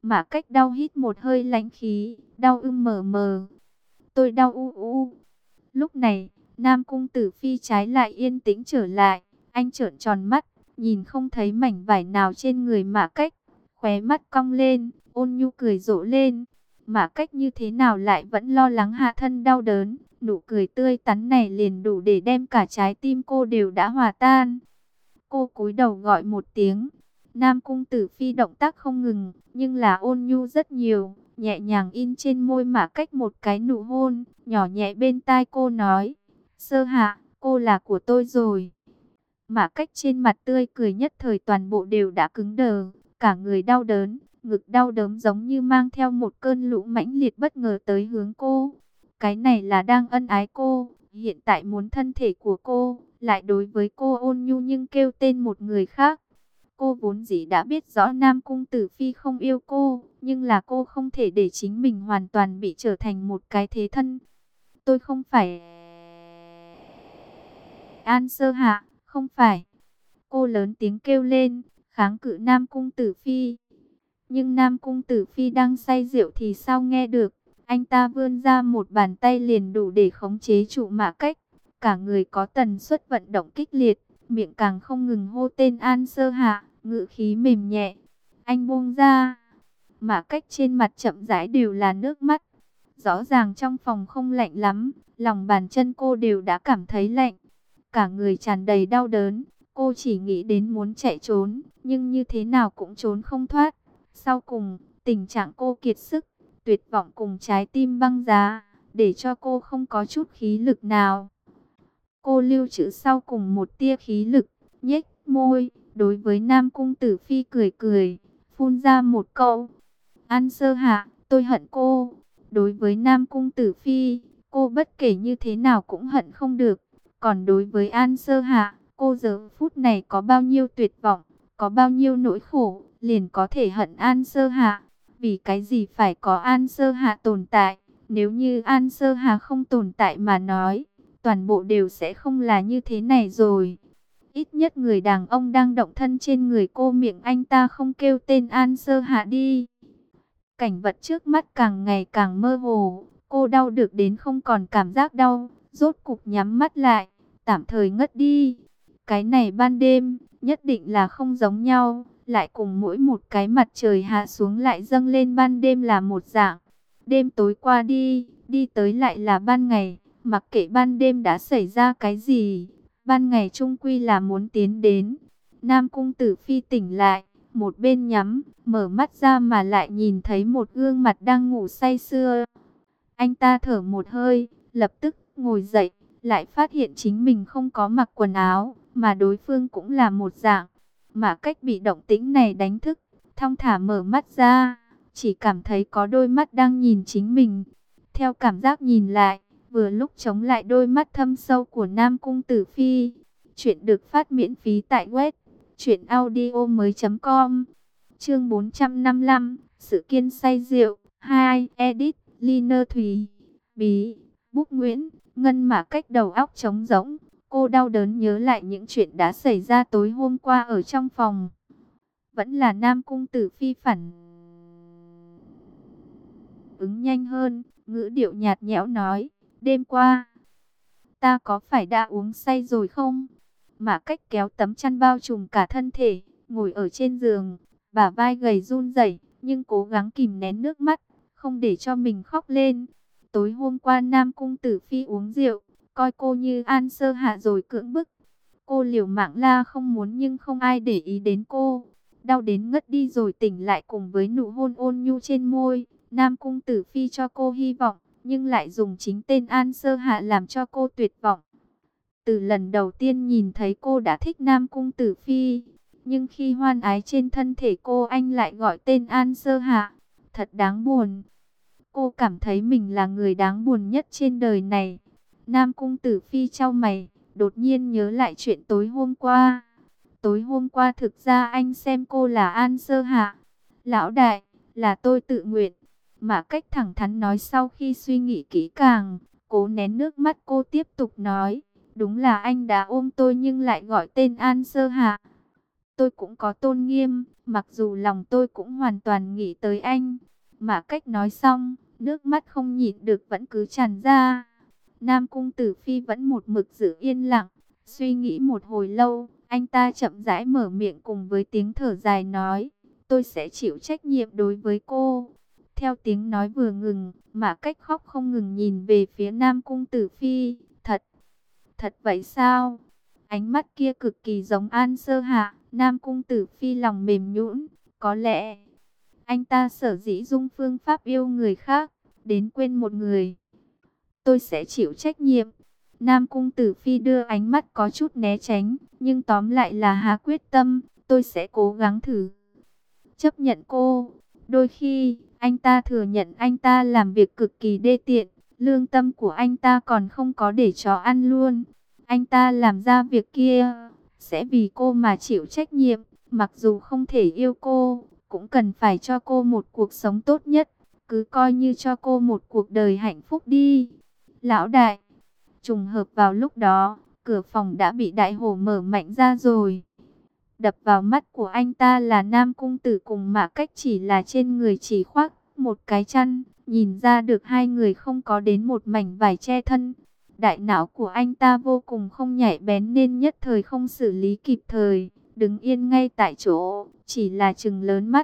Mã Cách đau hít một hơi lãnh khí, đau mờ mờ. Tôi đau u. Lúc này, Nam Cung Tử Phi trái lại yên tĩnh trở lại. Anh trợn tròn mắt, nhìn không thấy mảnh vải nào trên người Mã Cách. Khóe mắt cong lên, ôn nhu cười rộ lên. Mã Cách như thế nào lại vẫn lo lắng hạ thân đau đớn. Nụ cười tươi tắn này liền đủ để đem cả trái tim cô đều đã hòa tan. Cô cúi đầu gọi một tiếng. Nam Cung Tử Phi động tác không ngừng, nhưng là ôn nhu rất nhiều, nhẹ nhàng in trên môi Mã Cách một cái nụ hôn, nhỏ nhẹ bên tai cô nói, Sơ Hạ, cô là của tôi rồi. Mã Cách trên mặt tươi cười nhất thời toàn bộ đều đã cứng đờ, cả người đau đớn, ngực đau đớn giống như mang theo một cơn lũ mãnh liệt bất ngờ tới hướng cô. Cái này là đang ân ái cô, hiện tại muốn thân thể của cô, lại đối với cô ôn nhu nhưng kêu tên một người khác. Cô vốn dĩ đã biết rõ Nam Cung Tử Phi không yêu cô, nhưng là cô không thể để chính mình hoàn toàn bị trở thành một cái thế thân. Tôi không phải An Sơ Hạ, không phải. Cô lớn tiếng kêu lên, kháng cự Nam Cung Tử Phi. Nhưng Nam Cung Tử Phi đang say rượu thì sao nghe được. Anh ta vươn ra một bàn tay liền đủ để khống chế trụ Mã Cách. Cả người có tần suất vận động kích liệt, miệng càng không ngừng hô tên An Sơ Hạ, ngữ khí mềm nhẹ. Anh buông ra. Mã Cách trên mặt chậm rãi đều là nước mắt. Rõ ràng trong phòng không lạnh lắm, lòng bàn chân cô đều đã cảm thấy lạnh. Cả người tràn đầy đau đớn, cô chỉ nghĩ đến muốn chạy trốn, nhưng như thế nào cũng trốn không thoát. Sau cùng, tình trạng cô kiệt sức, tuyệt vọng cùng trái tim băng giá, để cho cô không có chút khí lực nào. Cô lưu trữ sau cùng một tia khí lực, nhếch môi, đối với Nam Cung Tử Phi cười cười, phun ra một câu. An Sơ Hạ, tôi hận cô. Đối với Nam Cung Tử Phi, cô bất kể như thế nào cũng hận không được. Còn đối với An Sơ Hạ, cô giờ phút này có bao nhiêu tuyệt vọng, có bao nhiêu nỗi khổ, liền có thể hận An Sơ Hạ. Vì cái gì phải có An Sơ Hạ tồn tại? Nếu như An Sơ Hạ không tồn tại mà nói, toàn bộ đều sẽ không là như thế này rồi. Ít nhất người đàn ông đang động thân trên người cô, miệng anh ta không kêu tên An Sơ Hạ đi. Cảnh vật trước mắt càng ngày càng mơ hồ, cô đau được đến không còn cảm giác đau, rốt cục nhắm mắt lại, tạm thời ngất đi. Cái này ban đêm, nhất định là không giống nhau, lại cùng mỗi một cái mặt trời hạ xuống lại dâng lên ban đêm là một dạng. Đêm tối qua đi, đi tới lại là ban ngày, mặc kệ ban đêm đã xảy ra cái gì, ban ngày chung quy là muốn tiến đến. Nam Cung Tử Phi tỉnh lại, một bên nhắm, mở mắt ra mà lại nhìn thấy một gương mặt đang ngủ say sưa. Anh ta thở một hơi, lập tức ngồi dậy, lại phát hiện chính mình không có mặc quần áo, mà đối phương cũng là một dạng. Mã Cách bị động tĩnh này đánh thức, thong thả mở mắt ra, chỉ cảm thấy có đôi mắt đang nhìn chính mình. Theo cảm giác nhìn lại, vừa lúc chống lại đôi mắt thâm sâu của Nam Cung Tử Phi. Chuyện được phát miễn phí tại web truyệnaudiomoi.com. Chương 455, sự kiên say rượu 2, edit Liner Thùy, Bí, Búc Nguyễn, Ngân. Mã Cách đầu óc trống rỗng, cô đau đớn nhớ lại những chuyện đã xảy ra tối hôm qua ở trong phòng. Vẫn là Nam Cung Tử Phi phản ứng nhanh hơn, ngữ điệu nhạt nhẽo nói, đêm qua, ta có phải đã uống say rồi không? Mã Cách kéo tấm chăn bao trùm cả thân thể, ngồi ở trên giường, bả vai gầy run rẩy, nhưng cố gắng kìm nén nước mắt, không để cho mình khóc lên. Tối hôm qua Nam Cung Tử Phi uống rượu, coi cô như An Sơ Hạ rồi cưỡng bức. Cô liều mạng la không muốn nhưng không ai để ý đến cô. Đau đến ngất đi rồi tỉnh lại cùng với nụ hôn ôn nhu trên môi. Nam Cung Tử Phi cho cô hy vọng, nhưng lại dùng chính tên An Sơ Hạ làm cho cô tuyệt vọng. Từ lần đầu tiên nhìn thấy cô đã thích Nam Cung Tử Phi, nhưng khi hoan ái trên thân thể cô anh lại gọi tên An Sơ Hạ. Thật đáng buồn. Cô cảm thấy mình là người đáng buồn nhất trên đời này. Nam Cung Tử Phi chau mày, đột nhiên nhớ lại chuyện tối hôm qua. Tối hôm qua thực ra anh xem cô là An Sơ Hạ. Lão đại, là tôi tự nguyện. Mã Cách thẳng thắn nói sau khi suy nghĩ kỹ càng, cố nén nước mắt cô tiếp tục nói. Đúng là anh đã ôm tôi nhưng lại gọi tên An Sơ Hạ. tôi cũng có tôn nghiêm, mặc dù lòng tôi cũng hoàn toàn nghĩ tới anh. Mã Cách nói xong, nước mắt không nhịn được vẫn cứ tràn ra. Nam Cung Tử Phi vẫn một mực giữ yên lặng, suy nghĩ một hồi lâu, anh ta chậm rãi mở miệng cùng với tiếng thở dài nói, tôi sẽ chịu trách nhiệm đối với cô. Theo tiếng nói vừa ngừng, Mã Cách khóc không ngừng nhìn về phía Nam Cung Tử Phi, thật vậy sao? Ánh mắt kia cực kỳ giống An Sơ Hạ. Nam Cung Tử Phi lòng mềm nhũn, có lẽ anh ta sở dĩ dung phương pháp yêu người khác, đến quên một người. Tôi sẽ chịu trách nhiệm. Nam Cung Tử Phi đưa ánh mắt có chút né tránh, nhưng tóm lại là hạ quyết tâm, tôi sẽ cố gắng thử. Chấp nhận cô. Đôi khi, anh ta thừa nhận anh ta làm việc cực kỳ đê tiện, lương tâm của anh ta còn không có để chó ăn luôn. Anh ta làm ra việc kia, sẽ vì cô mà chịu trách nhiệm, mặc dù không thể yêu cô, cũng cần phải cho cô một cuộc sống tốt nhất, cứ coi như cho cô một cuộc đời hạnh phúc đi. Lão đại, trùng hợp vào lúc đó, cửa phòng đã bị Đại Hổ mở mạnh ra rồi. Đập vào mắt của anh ta là Nam Cung Tử cùng Mã Cách chỉ là trên người chỉ khoác một cái chăn, nhìn ra được hai người không có đến một mảnh vải che thân. Đại não của anh ta vô cùng không nhạy bén nên nhất thời không xử lý kịp thời, đứng yên ngay tại chỗ, chỉ là trừng lớn mắt,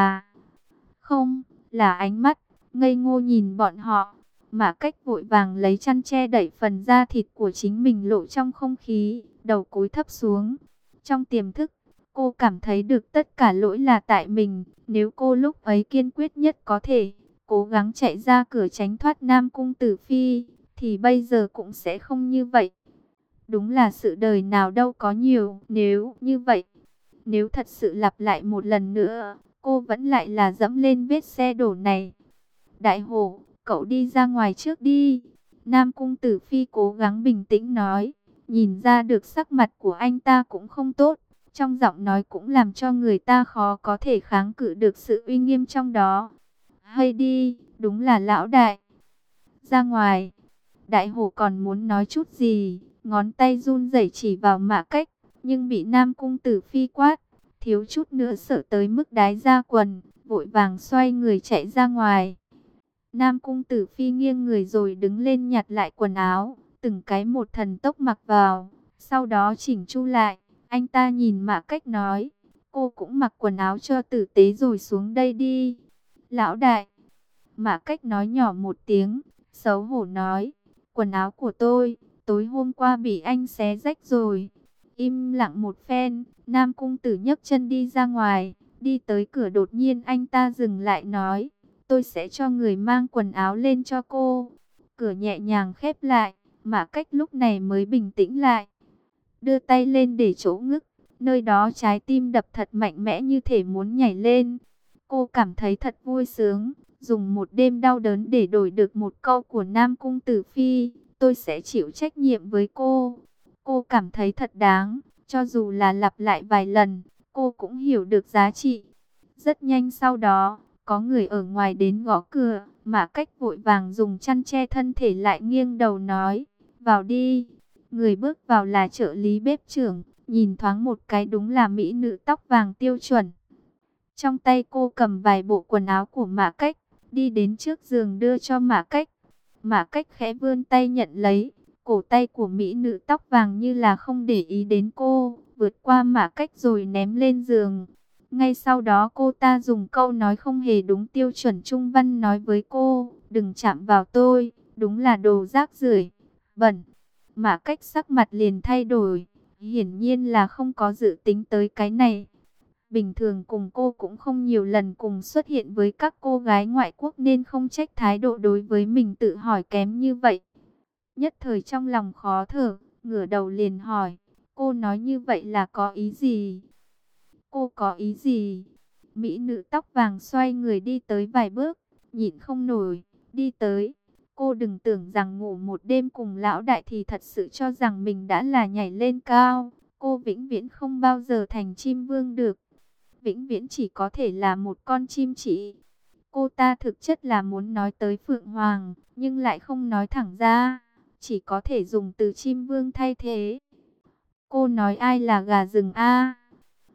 không, là ánh mắt, ngây ngô nhìn bọn họ. Mã Cách vội vàng lấy chăn che đậy phần da thịt của chính mình lộ trong không khí, đầu cúi thấp xuống. Trong tiềm thức, cô cảm thấy được tất cả lỗi là tại mình, nếu cô lúc ấy kiên quyết nhất có thể, cố gắng chạy ra cửa tránh thoát Nam Cung Tử Phi, thì bây giờ cũng sẽ không như vậy. Đúng là sự đời nào đâu có nhiều nếu như vậy. Nếu thật sự lặp lại một lần nữa, cô vẫn lại là dẫm lên vết xe đổ này. Đại Hổ, cậu đi ra ngoài trước đi. Nam Cung Tử Phi cố gắng bình tĩnh nói, nhìn ra được sắc mặt của anh ta cũng không tốt. Trong giọng nói cũng làm cho người ta khó có thể kháng cự được sự uy nghiêm trong đó. Hay đi, đúng là lão đại. Ra ngoài, Đại Hổ còn muốn nói chút gì, ngón tay run rẩy chỉ vào Mã Cách, nhưng bị Nam Cung Tử Phi quát, thiếu chút nữa sợ tới mức đái ra quần, vội vàng xoay người chạy ra ngoài. Nam Cung Tử Phi nghiêng người rồi đứng lên nhặt lại quần áo, từng cái một thần tốc mặc vào, sau đó chỉnh chu lại. Anh ta nhìn Mã Cách nói, cô cũng mặc quần áo cho tử tế rồi xuống đây đi. Lão đại, Mã Cách nói nhỏ một tiếng, xấu hổ nói, quần áo của tôi, tối hôm qua bị anh xé rách rồi. Im lặng một phen, Nam Cung Tử nhấc chân đi ra ngoài, đi tới cửa đột nhiên anh ta dừng lại nói, tôi sẽ cho người mang quần áo lên cho cô. Cửa nhẹ nhàng khép lại, Mã Cách lúc này mới bình tĩnh lại. Đưa tay lên để chỗ ngực, nơi đó trái tim đập thật mạnh mẽ như thể muốn nhảy lên. Cô cảm thấy thật vui sướng, dùng một đêm đau đớn để đổi được một câu của Nam Cung Tử Phi, tôi sẽ chịu trách nhiệm với cô. Cô cảm thấy thật đáng, cho dù là lặp lại vài lần, cô cũng hiểu được giá trị. Rất nhanh sau đó, có người ở ngoài đến gõ cửa, Mã Cách vội vàng dùng chăn che thân thể lại nghiêng đầu nói, vào đi. Người bước vào là trợ lý bếp trưởng, nhìn thoáng một cái đúng là mỹ nữ tóc vàng tiêu chuẩn. Trong tay cô cầm vài bộ quần áo của Mã Cách, đi đến trước giường đưa cho Mã Cách. Mã Cách khẽ vươn tay nhận lấy, cổ tay của mỹ nữ tóc vàng như là không để ý đến cô, vượt qua Mã Cách rồi ném lên giường. Ngay sau đó cô ta dùng câu nói không hề đúng tiêu chuẩn Trung Văn nói với cô, đừng chạm vào tôi, đúng là đồ rác rưởi, bẩn. Mã Cách sắc mặt liền thay đổi, hiển nhiên là không có dự tính tới cái này. Bình thường cùng cô cũng không nhiều lần cùng xuất hiện với các cô gái ngoại quốc nên không trách thái độ đối với mình tự hỏi kém như vậy. Nhất thời trong lòng khó thở, ngửa đầu liền hỏi, cô nói như vậy là có ý gì? Cô có ý gì? Mỹ nữ tóc vàng xoay người đi tới vài bước, nhịn không nổi, đi tới. Cô đừng tưởng rằng ngủ một đêm cùng lão đại thì thật sự cho rằng mình đã là nhảy lên cao. Cô vĩnh viễn không bao giờ thành chim vương được. Vĩnh viễn chỉ có thể là một con chim chỉ. Cô ta thực chất là muốn nói tới Phượng Hoàng, nhưng lại không nói thẳng ra. Chỉ có thể dùng từ chim vương thay thế. Cô nói ai là gà rừng a?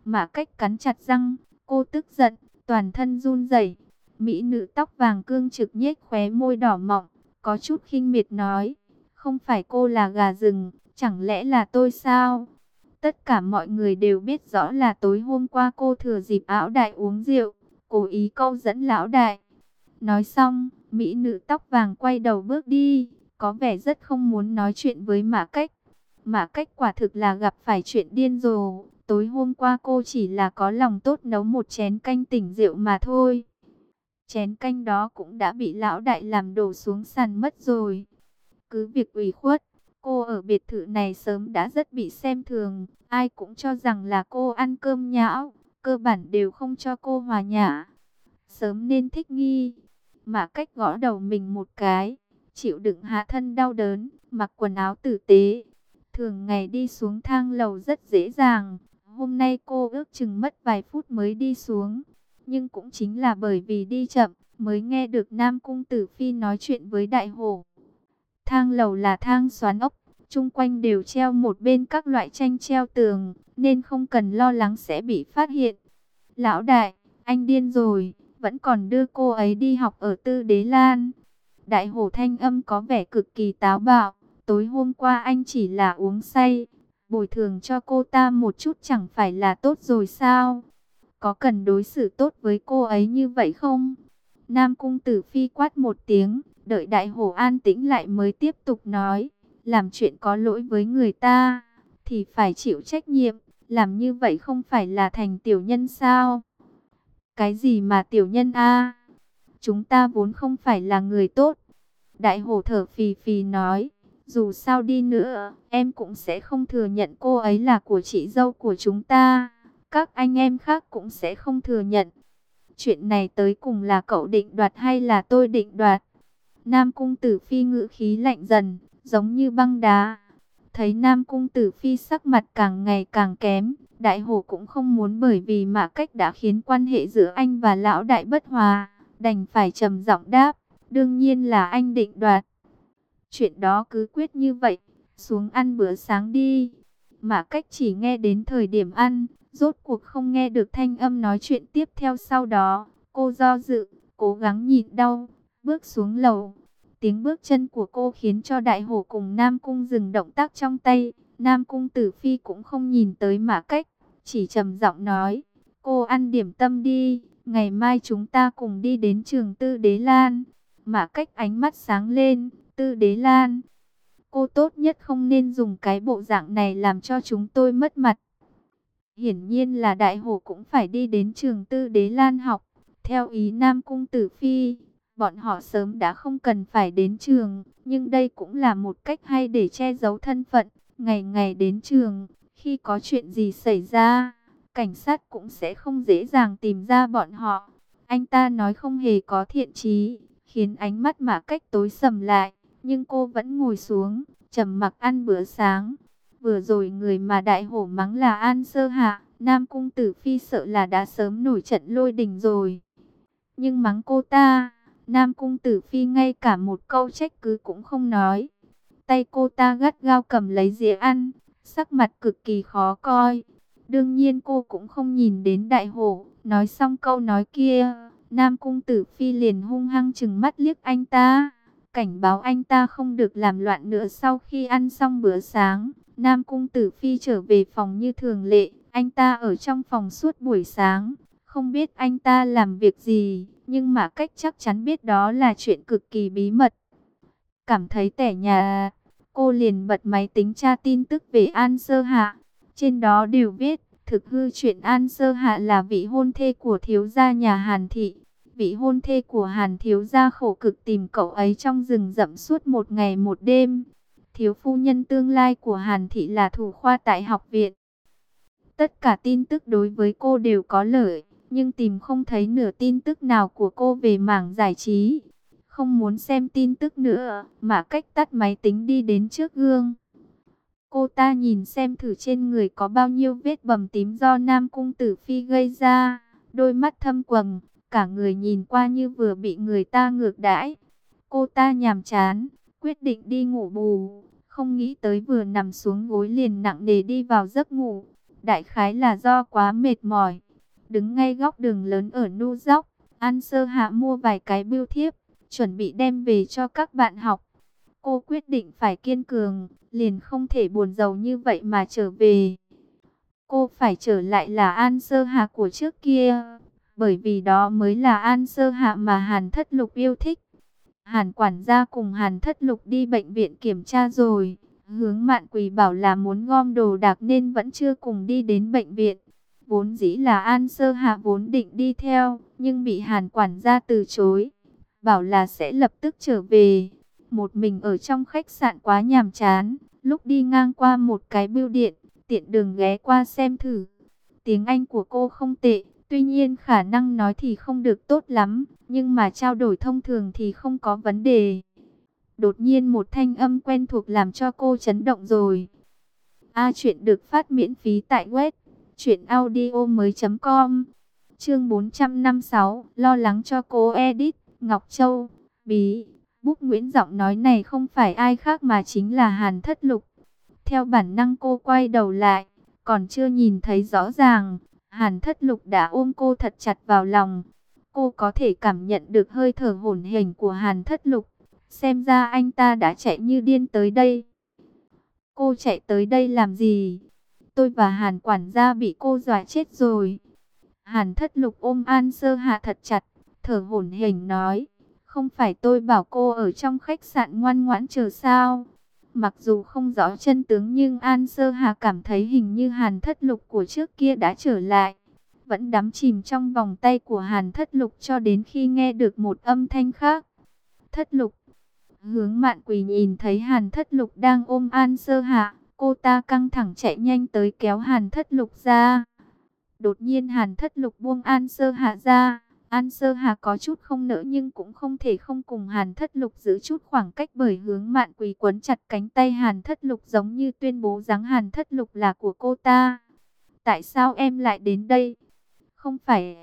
Mã Cách cắn chặt răng, cô tức giận, toàn thân run rẩy. Mỹ nữ tóc vàng cương trực nhếch khóe môi đỏ mọng, có chút khinh miệt nói, không phải cô là gà rừng, chẳng lẽ là tôi sao? Tất cả mọi người đều biết rõ là tối hôm qua cô thừa dịp Lão Đại uống rượu, cố ý câu dẫn Lão Đại. Nói xong, mỹ nữ tóc vàng quay đầu bước đi, có vẻ rất không muốn nói chuyện với Mã Cách. Mã Cách quả thực là gặp phải chuyện điên rồ, tối hôm qua cô chỉ là có lòng tốt nấu một chén canh tỉnh rượu mà thôi. Chén canh đó cũng đã bị Lão Đại làm đổ xuống sàn mất rồi. Cứ việc ủy khuất, cô ở biệt thự này sớm đã rất bị xem thường, ai cũng cho rằng là cô ăn cơm nhão, cơ bản đều không cho cô hòa nhã. Sớm nên thích nghi. Mã Cách gõ đầu mình một cái, chịu đựng hạ thân đau đớn, mặc quần áo tử tế. Thường ngày đi xuống thang lầu rất dễ dàng, hôm nay cô ước chừng mất vài phút mới đi xuống. Nhưng cũng chính là bởi vì đi chậm, mới nghe được Nam Cung Tử Phi nói chuyện với Đại Hổ. Thang lầu là thang xoắn ốc, chung quanh đều treo một bên các loại tranh treo tường, nên không cần lo lắng sẽ bị phát hiện. Lão Đại, anh điên rồi, vẫn còn đưa cô ấy đi học ở Tư Đế Lan. Đại Hổ thanh âm có vẻ cực kỳ táo bạo, tối hôm qua anh chỉ là uống say, bồi thường cho cô ta một chút chẳng phải là tốt rồi sao? Có cần đối xử tốt với cô ấy như vậy không? Nam Cung Tử Phi quát một tiếng, đợi Đại Hổ an tĩnh lại mới tiếp tục nói, làm chuyện có lỗi với người ta, thì phải chịu trách nhiệm, làm như vậy không phải là thành tiểu nhân sao? Cái gì mà tiểu nhân a? Chúng ta vốn không phải là người tốt. Đại Hổ thở phì phì nói, dù sao đi nữa, em cũng sẽ không thừa nhận cô ấy là của chị dâu của chúng ta. Các anh em khác cũng sẽ không thừa nhận. Chuyện này tới cùng là cậu định đoạt hay là tôi định đoạt? Nam Cung Tử Phi ngữ khí lạnh dần, giống như băng đá. Thấy Nam Cung Tử Phi sắc mặt càng ngày càng kém, Đại Hổ cũng không muốn bởi vì Mã Cách đã khiến quan hệ giữa anh và Lão Đại bất hòa, đành phải trầm giọng đáp, đương nhiên là anh định đoạt. Chuyện đó cứ quyết như vậy, xuống ăn bữa sáng đi. Mã Cách chỉ nghe đến thời điểm ăn, rốt cuộc không nghe được thanh âm nói chuyện tiếp theo sau đó. Cô do dự, cố gắng nhịn đau, bước xuống lầu. Tiếng bước chân của cô khiến cho Đại Hổ cùng Nam Cung dừng động tác trong tay. Nam Cung Tử Phi cũng không nhìn tới Mã Cách, chỉ trầm giọng nói, cô ăn điểm tâm đi, ngày mai chúng ta cùng đi đến trường Tư Đế Lan. Mã Cách ánh mắt sáng lên, Tư Đế Lan. Cô tốt nhất không nên dùng cái bộ dạng này làm cho chúng tôi mất mặt. Hiển nhiên là Đại Hổ cũng phải đi đến trường Tư Đế Lan học. Theo ý Nam Cung Tử Phi, bọn họ sớm đã không cần phải đến trường, nhưng đây cũng là một cách hay để che giấu thân phận. Ngày ngày đến trường, khi có chuyện gì xảy ra, cảnh sát cũng sẽ không dễ dàng tìm ra bọn họ. Anh ta nói không hề có thiện chí, khiến ánh mắt Mã Cách tối sầm lại, nhưng cô vẫn ngồi xuống, trầm mặc ăn bữa sáng. Vừa rồi người mà Đại Hổ mắng là An Sơ Hạ, Nam Cung Tử Phi sợ là đã sớm nổi trận lôi đình rồi. Nhưng mắng cô ta, Nam Cung Tử Phi ngay cả một câu trách cứ cũng không nói. Tay cô ta gắt gao cầm lấy dĩa ăn, sắc mặt cực kỳ khó coi. Đương nhiên cô cũng không nhìn đến Đại Hổ, nói xong câu nói kia, Nam Cung Tử Phi liền hung hăng trừng mắt liếc anh ta, cảnh báo anh ta không được làm loạn nữa. Sau khi ăn xong bữa sáng, Nam Cung Tử Phi trở về phòng như thường lệ, anh ta ở trong phòng suốt buổi sáng, không biết anh ta làm việc gì, nhưng Mã Cách chắc chắn biết đó là chuyện cực kỳ bí mật. Cảm thấy tẻ nhà, cô liền bật máy tính tra tin tức về An Sơ Hạ. Trên đó đều viết, thực hư chuyện An Sơ Hạ là vị hôn thê của thiếu gia nhà Hàn Thị. Vị hôn thê của Hàn thiếu gia khổ cực tìm cậu ấy trong rừng rậm suốt một ngày một đêm. Thiếu phu nhân tương lai của Hàn Thị là thủ khoa tại học viện. Tất cả tin tức đối với cô đều có lợi, nhưng tìm không thấy nửa tin tức nào của cô về mảng giải trí. Không muốn xem tin tức nữa, Mã Cách tắt máy tính đi đến trước gương. Cô ta nhìn xem thử trên người có bao nhiêu vết bầm tím do Nam Cung Tử Phi gây ra. Đôi mắt thâm quầng, cả người nhìn qua như vừa bị người ta ngược đãi. Cô ta nhàm chán, quyết định đi ngủ bù. Không nghĩ tới vừa nằm xuống gối liền nặng nề đi vào giấc ngủ. đại khái là do quá mệt mỏi. Đứng ngay góc đường lớn ở New York, An Sơ Hạ mua vài cái bưu thiếp, chuẩn bị đem về cho các bạn học. Cô quyết định phải kiên cường, liền không thể buồn rầu như vậy mà trở về. Cô phải trở lại là An Sơ Hạ của trước kia, bởi vì đó mới là An Sơ Hạ mà Hàn Thất Lục yêu thích. Hàn quản gia cùng Hàn Thất Lục đi bệnh viện kiểm tra rồi. Hướng Mạn Quỳ bảo là muốn gom đồ đạc nên vẫn chưa cùng đi đến bệnh viện. Vốn dĩ là An Sơ Hạ vốn định đi theo, nhưng bị Hàn quản gia từ chối. Bảo là sẽ lập tức trở về. Một mình ở trong khách sạn quá nhàm chán. Lúc đi ngang qua một cái bưu điện, tiện đường ghé qua xem thử. Tiếng Anh của cô không tệ, tuy nhiên khả năng nói thì không được tốt lắm, nhưng mà trao đổi thông thường thì không có vấn đề. Đột nhiên một thanh âm quen thuộc làm cho cô chấn động rồi. Chuyện được phát miễn phí tại web truyệnaudiomoi.com. Chương 456, lo lắng cho cô Edith, Ngọc Châu, Bí. Bút Nguyễn giọng nói này không phải ai khác mà chính là Hàn Thất Lục. Theo bản năng cô quay đầu lại, còn chưa nhìn thấy rõ ràng, Hàn Thất Lục đã ôm cô thật chặt vào lòng. Cô có thể cảm nhận được hơi thở hổn hển của Hàn Thất Lục. Xem ra anh ta đã chạy như điên tới đây. Cô chạy tới đây làm gì? Tôi và Hàn quản gia bị cô dọa chết rồi. Hàn Thất Lục ôm An Sơ Hạ thật chặt, thở hổn hển nói. Không phải tôi bảo cô ở trong khách sạn ngoan ngoãn chờ sao? Mặc dù không rõ chân tướng nhưng An Sơ Hà cảm thấy hình như Hàn Thất Lục của trước kia đã trở lại. Vẫn đắm chìm trong vòng tay của Hàn Thất Lục cho đến khi nghe được một âm thanh khác. Thất Lục. Hướng Mạn Quỳ nhìn thấy Hàn Thất Lục đang ôm An Sơ Hạ. Cô ta căng thẳng chạy nhanh tới kéo Hàn Thất Lục ra. Đột nhiên Hàn Thất Lục buông An Sơ Hạ ra. An Sơ Hà có chút không nỡ nhưng cũng không thể không cùng Hàn Thất Lục giữ chút khoảng cách, bởi Hướng Mạn Quỳ quấn chặt cánh tay Hàn Thất Lục giống như tuyên bố rằng Hàn Thất Lục là của cô ta. Tại sao em lại đến đây? Không phải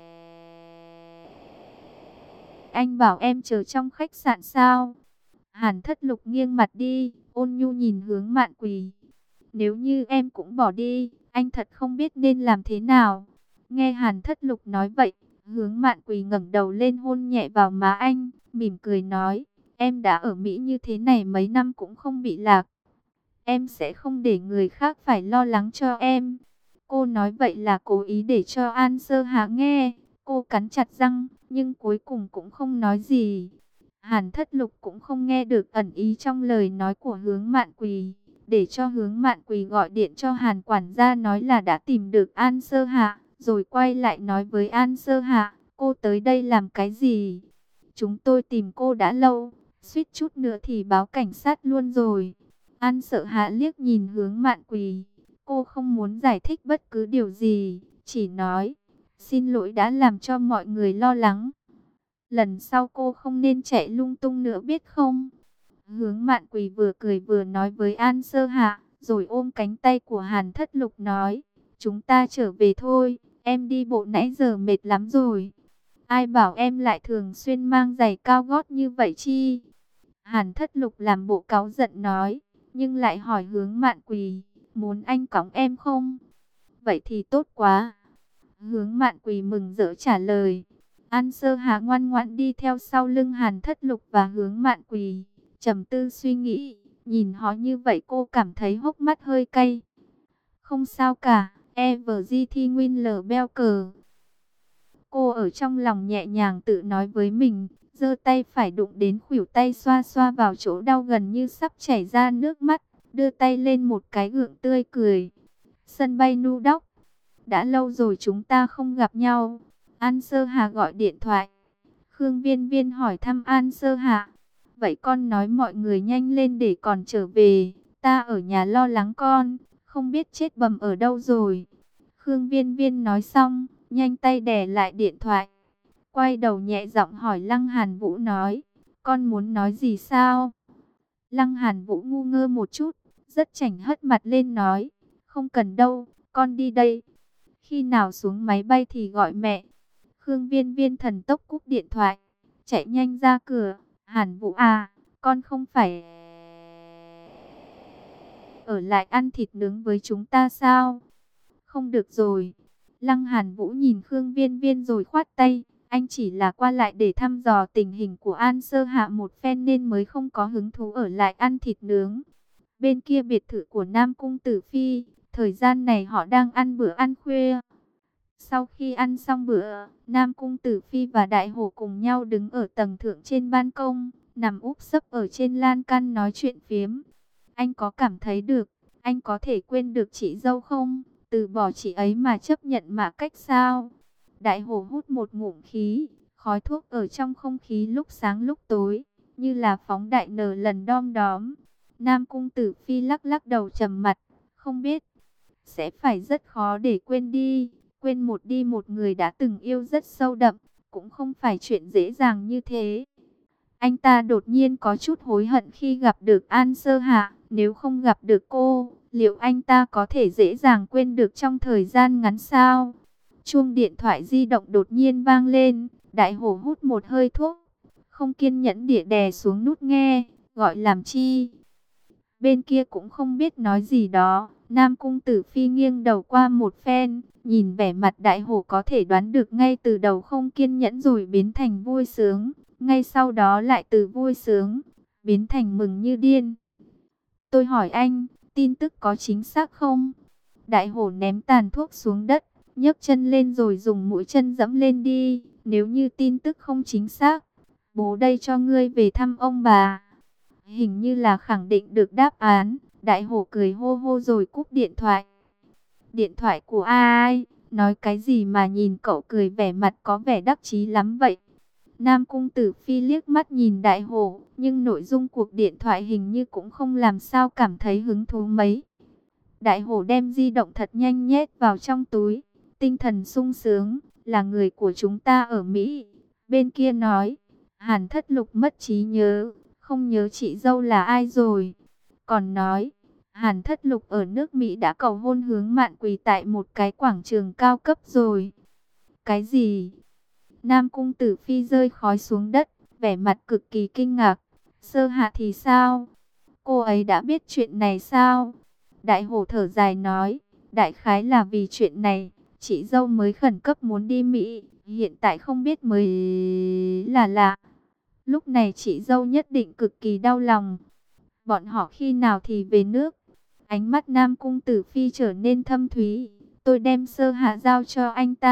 anh bảo em chờ trong khách sạn sao? Hàn Thất Lục nghiêng mặt đi, ôn nhu nhìn Hướng Mạn Quỳ. Nếu như em cũng bỏ đi, anh thật không biết nên làm thế nào. Nghe Hàn Thất Lục nói vậy, Hướng Mạn Quỳ ngẩng đầu lên hôn nhẹ vào má anh, mỉm cười nói, em đã ở Mỹ như thế này mấy năm cũng không bị lạc. Em sẽ không để người khác phải lo lắng cho em. Cô nói vậy là cố ý để cho An Sơ Hạ nghe. Cô cắn chặt răng, nhưng cuối cùng cũng không nói gì. Hàn Thất Lục cũng không nghe được ẩn ý trong lời nói của Hướng Mạn Quỳ. Để cho Hướng Mạn Quỳ gọi điện cho Hàn quản gia nói là đã tìm được An Sơ Hạ. Rồi quay lại nói với An Sơ Hạ, cô tới đây làm cái gì? Chúng tôi tìm cô đã lâu, suýt chút nữa thì báo cảnh sát luôn rồi. An Sợ Hạ liếc nhìn Hướng Mạn Quỳ. Cô không muốn giải thích bất cứ điều gì, chỉ nói, xin lỗi đã làm cho mọi người lo lắng. Lần sau cô không nên chạy lung tung nữa biết không? Hướng Mạn Quỳ vừa cười vừa nói với An Sơ Hạ, rồi ôm cánh tay của Hàn Thất Lục nói, chúng ta trở về thôi, em đi bộ nãy giờ mệt lắm rồi. Ai bảo em lại thường xuyên mang giày cao gót như vậy chi? Hàn Thất Lục làm bộ cáu giận nói, nhưng lại hỏi Hướng Mạn Quỳ, muốn anh cõng em không? Vậy thì tốt quá. Hướng Mạn Quỳ mừng rỡ trả lời. An Sơ Hà ngoan ngoãn đi theo sau lưng Hàn Thất Lục và Hướng Mạn Quỳ, trầm tư suy nghĩ. Nhìn họ như vậy cô cảm thấy hốc mắt hơi cay. Không sao cả, Evergt Winler Belker. Cô ở trong lòng nhẹ nhàng tự nói với mình, giơ tay phải đụng đến khuỷu tay xoa xoa vào chỗ đau gần như sắp chảy ra nước mắt, đưa tay lên một cái gượng tươi cười. Sân bay New York, đã lâu rồi chúng ta không gặp nhau. An Sơ Hà gọi điện thoại. Khương Viên Viên hỏi thăm An Sơ Hà. Vậy con nói mọi người nhanh lên để còn trở về. Ta ở nhà lo lắng con, không biết chết bầm ở đâu rồi. Khương Viên Viên nói xong, nhanh tay đè lại điện thoại. Quay đầu nhẹ giọng hỏi Lăng Hàn Vũ nói. Con muốn nói gì sao? Lăng Hàn Vũ ngu ngơ một chút, rất chảnh hất mặt lên nói. Không cần đâu, con đi đây. Khi nào xuống máy bay thì gọi mẹ. Khương Viên Viên thần tốc cúp điện thoại, chạy nhanh ra cửa. Hàn Vũ à, con không phải ở lại ăn thịt nướng với chúng ta sao? Không được rồi. Lăng Hàn Vũ nhìn Khương Viên Viên rồi khoát tay. Anh chỉ là qua lại để thăm dò tình hình của An Sơ Hạ một phen nên mới không có hứng thú ở lại ăn thịt nướng. Bên kia biệt thự của Nam Cung Tử Phi, thời gian này họ đang ăn bữa ăn khuya. Sau khi ăn xong bữa, Nam Cung Tử Phi và Đại Hổ cùng nhau đứng ở tầng thượng trên ban công, nằm úp sấp ở trên lan can nói chuyện phiếm. Anh có cảm thấy được, anh có thể quên được chị dâu không? Từ bỏ chị ấy mà chấp nhận Mã Cách sao? Đại Hổ hút một ngụm khí, khói thuốc ở trong không khí lúc sáng lúc tối, như là phóng đại nở lần đom đóm. Nam Cung Tử Phi lắc lắc đầu trầm mặt, không biết, sẽ phải rất khó để quên đi. Quên một người đã từng yêu rất sâu đậm, cũng không phải chuyện dễ dàng như thế. Anh ta đột nhiên có chút hối hận khi gặp được An Sơ Hạ. Nếu không gặp được cô, liệu anh ta có thể dễ dàng quên được trong thời gian ngắn sao? Chuông điện thoại di động đột nhiên vang lên. Đại Hổ hút một hơi thuốc, không kiên nhẫn địa đè xuống nút nghe. Gọi làm chi? Bên kia cũng không biết nói gì đó. Nam Cung Tử Phi nghiêng đầu qua một phen, nhìn vẻ mặt Đại Hổ có thể đoán được ngay từ đầu không kiên nhẫn rồi biến thành vui sướng. Ngay sau đó lại từ vui sướng, biến thành mừng như điên. Tôi hỏi anh, tin tức có chính xác không? Đại Hổ ném tàn thuốc xuống đất, nhấc chân lên rồi dùng mũi chân dẫm lên đi. Nếu như tin tức không chính xác, bố đây cho ngươi về thăm ông bà. Hình như là khẳng định được đáp án. Đại Hổ cười hô hô rồi cúp điện thoại. Điện thoại của ai? Nói cái gì mà nhìn cậu cười vẻ mặt có vẻ đắc chí lắm vậy? Nam Cung Tử Phi liếc mắt nhìn Đại Hổ, nhưng nội dung cuộc điện thoại hình như cũng không làm sao cảm thấy hứng thú mấy. Đại Hổ đem di động thật nhanh nhét vào trong túi, tinh thần sung sướng, là người của chúng ta ở Mỹ. Bên kia nói, Hàn Thất Lục mất trí nhớ, không nhớ chị dâu là ai rồi. Còn nói, Hàn Thất Lục ở nước Mỹ đã cầu hôn Hướng Mạn Quỳ tại một cái quảng trường cao cấp rồi. Cái gì? Nam Cung Tử Phi rơi khói xuống đất, vẻ mặt cực kỳ kinh ngạc. Sơ Hạ thì sao? Cô ấy đã biết chuyện này sao? Đại Hổ thở dài nói, đại khái là vì chuyện này, chị dâu mới khẩn cấp muốn đi Mỹ, hiện tại không biết mới là lạ. Lúc này chị dâu nhất định cực kỳ đau lòng. Bọn họ khi nào thì về nước? Ánh mắt Nam Cung Tử Phi trở nên thâm thúy. Tôi đem Sơ Hạ giao cho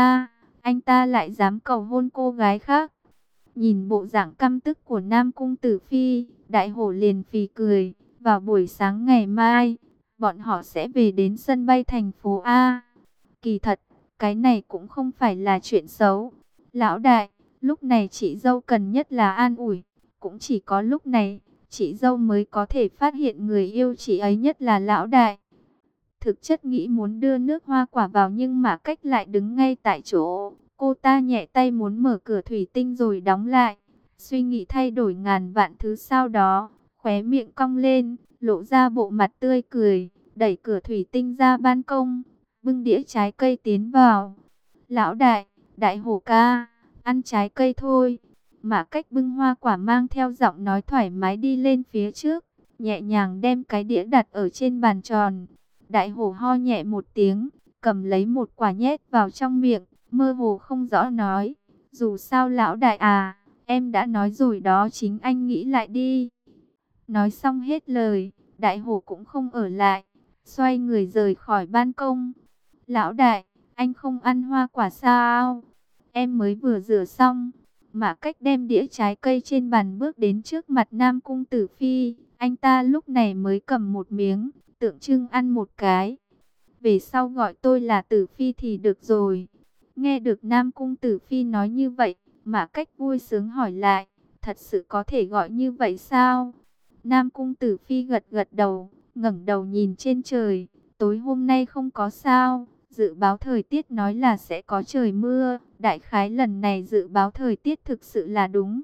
anh ta lại dám cầu hôn cô gái khác. Nhìn bộ dạng căm tức của Nam Cung Tử Phi, Đại Hổ liền phì cười. Vào buổi sáng ngày mai, bọn họ sẽ về đến sân bay thành phố A. Kỳ thật, cái này cũng không phải là chuyện xấu. Lão đại, lúc này chị dâu cần nhất là an ủi. Cũng chỉ có lúc này, chị dâu mới có thể phát hiện người yêu chị ấy nhất là lão đại. Thực chất nghĩ muốn đưa nước hoa quả vào nhưng mà cách lại đứng ngay tại chỗ. Cô ta nhẹ tay muốn mở cửa thủy tinh rồi đóng lại. Suy nghĩ thay đổi ngàn vạn thứ sau đó, khóe miệng cong lên, lộ ra bộ mặt tươi cười, đẩy cửa thủy tinh ra ban công, bưng đĩa trái cây tiến vào. Lão đại, Đại Hổ ca, ăn trái cây thôi. Mà cách bưng hoa quả mang theo giọng nói thoải mái đi lên phía trước, nhẹ nhàng đem cái đĩa đặt ở trên bàn tròn. Đại Hổ ho nhẹ một tiếng, cầm lấy một quả nhét vào trong miệng, mơ hồ không rõ nói, dù sao lão đại à, em đã nói rồi đó, chính anh nghĩ lại đi. Nói xong hết lời, Đại Hổ cũng không ở lại, xoay người rời khỏi ban công. Lão đại, anh không ăn hoa quả sao? Em mới vừa rửa xong. Mà cách đem đĩa trái cây trên bàn bước đến trước mặt Nam Cung Tử Phi, anh ta lúc này mới cầm một miếng, tượng trưng ăn một cái. Về sau gọi tôi là Tử Phi thì được rồi. Nghe được Nam Cung Tử Phi nói như vậy, mà cách vui sướng hỏi lại, thật sự có thể gọi như vậy sao? Nam Cung Tử Phi gật gật đầu, ngẩng đầu nhìn trên trời, tối hôm nay không có sao. Dự báo thời tiết nói là sẽ có trời mưa, đại khái lần này dự báo thời tiết thực sự là đúng.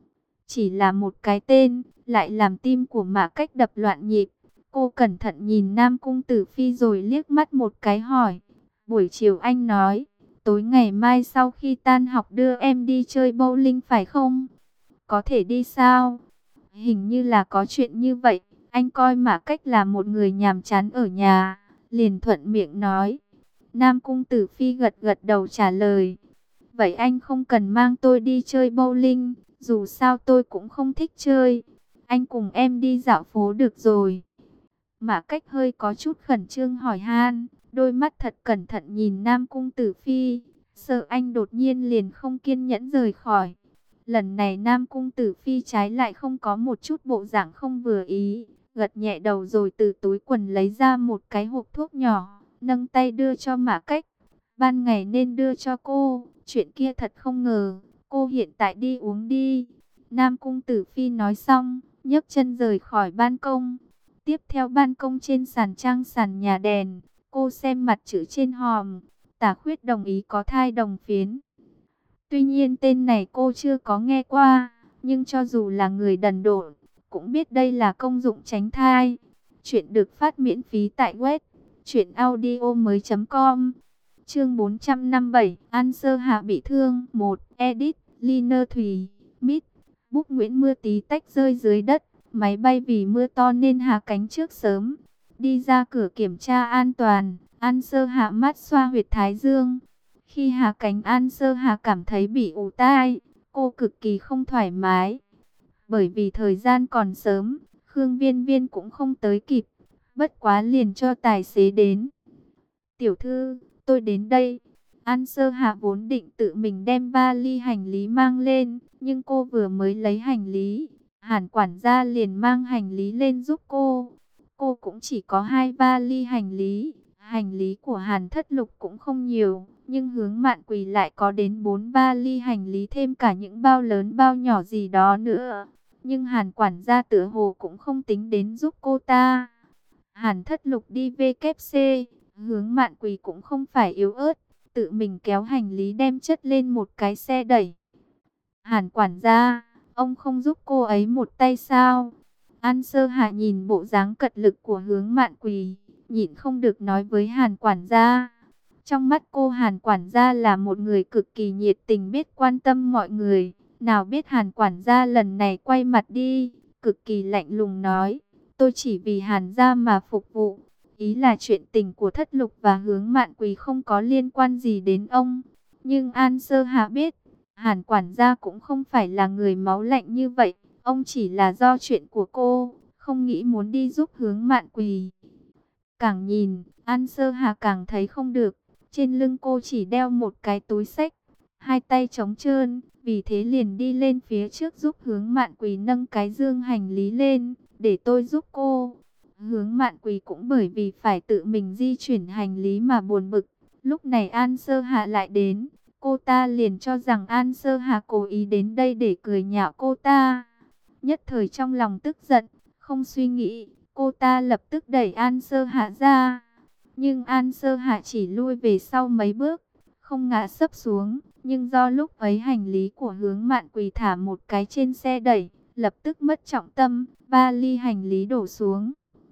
Chỉ là một cái tên, lại làm tim của Mã Cách đập loạn nhịp. Cô cẩn thận nhìn Nam Cung Tử Phi rồi liếc mắt một cái hỏi. Buổi chiều anh nói, tối ngày mai sau khi tan học đưa em đi chơi bowling phải không? Có thể đi sao? Hình như là có chuyện như vậy, anh coi Mã Cách là một người nhàm chán ở nhà, liền thuận miệng nói. Nam Cung Tử Phi gật gật đầu trả lời. Vậy anh không cần mang tôi đi chơi bowling, dù sao tôi cũng không thích chơi. Anh cùng em đi dạo phố được rồi. Mã Cách hơi có chút khẩn trương hỏi han, đôi mắt thật cẩn thận nhìn Nam Cung Tử Phi, sợ anh đột nhiên liền không kiên nhẫn rời khỏi. Lần này Nam Cung Tử Phi trái lại không có một chút bộ dạng không vừa ý, gật nhẹ đầu rồi từ túi quần lấy ra một cái hộp thuốc nhỏ, nâng tay đưa cho Mã Cách. Ban ngày nên đưa cho cô, chuyện kia thật không ngờ, cô hiện tại đi uống đi. Nam Cung Tử Phi nói xong, nhấc chân rời khỏi ban công. Tiếp theo ban công trên sàn trang sàn nhà đèn, cô xem mặt chữ trên hòm, Tả Khuyết đồng ý có thai đồng phiến. Tuy nhiên tên này cô chưa có nghe qua, nhưng cho dù là người đần độn, cũng biết đây là công dụng tránh thai. Chuyện được phát miễn phí tại web truyệnaudiomoi.com. Chương 457, An Sơ Hạ bị thương. 1. Edit, Liner Thùy, Mít, Bút Nguyễn mưa tí tách rơi dưới đất. Máy bay vì mưa to nên hạ cánh trước sớm. Đi ra cửa kiểm tra an toàn, An Sơ Hạ mát xoa huyệt thái dương. Khi hạ cánh An Sơ Hạ cảm thấy bị ù tai, cô cực kỳ không thoải mái. Bởi vì thời gian còn sớm, Khương Viên Viên cũng không tới kịp, bất quá liền cho tài xế đến. Tiểu thư, tôi đến đây. An Sơ Hạ vốn định tự mình đem vali hành lý mang lên, nhưng cô vừa mới lấy hành lý, Hàn quản gia liền mang hành lý lên giúp cô. Cô cũng chỉ có 2 vali hành lý. Hành lý của Hàn Thất Lục cũng không nhiều, nhưng Hướng Mạn Quỳ lại có đến 4 vali hành lý thêm cả những bao lớn bao nhỏ gì đó nữa. Nhưng Hàn quản gia tựa hồ cũng không tính đến giúp cô ta. Hàn Thất Lục đi VKC, Hướng Mạn Quỳ cũng không phải yếu ớt, tự mình kéo hành lý đem chất lên một cái xe đẩy. Hàn quản gia, ông không giúp cô ấy một tay sao? An Sơ Hạ nhìn bộ dáng cật lực của Hướng Mạn Quỳ, nhịn không được nói với Hàn quản gia. Trong mắt cô, Hàn quản gia là một người cực kỳ nhiệt tình, biết quan tâm mọi người. Nào biết Hàn quản gia lần này quay mặt đi, cực kỳ lạnh lùng nói, tôi chỉ vì Hàn gia mà phục vụ. Ý là chuyện tình của Thất Lục và Hướng Mạn Quỳ không có liên quan gì đến ông. Nhưng An Sơ Hạ biết, Hàn quản gia cũng không phải là người máu lạnh như vậy. Ông chỉ là do chuyện của cô, không nghĩ muốn đi giúp Hướng Mạn Quỳ. Càng nhìn, An Sơ Hà càng thấy không được. Trên lưng cô chỉ đeo một cái túi xách, 2 tay trống trơn, vì thế liền đi lên phía trước giúp Hướng Mạn Quỳ nâng cái dương hành lý lên, để tôi giúp cô. Hướng Mạn Quỳ cũng bởi vì phải tự mình di chuyển hành lý mà buồn bực. Lúc này An Sơ Hạ lại đến, cô ta liền cho rằng An Sơ Hạ cố ý đến đây để cười nhạo cô ta. Nhất thời trong lòng tức giận, không suy nghĩ, cô ta lập tức đẩy An Sơ Hạ ra. Nhưng An Sơ Hạ chỉ lui về sau mấy bước, không ngã sấp xuống. Nhưng do lúc ấy hành lý của Hướng Mạn Quỳ thả một cái trên xe đẩy, lập tức mất trọng tâm, vali hành lý đổ xuống.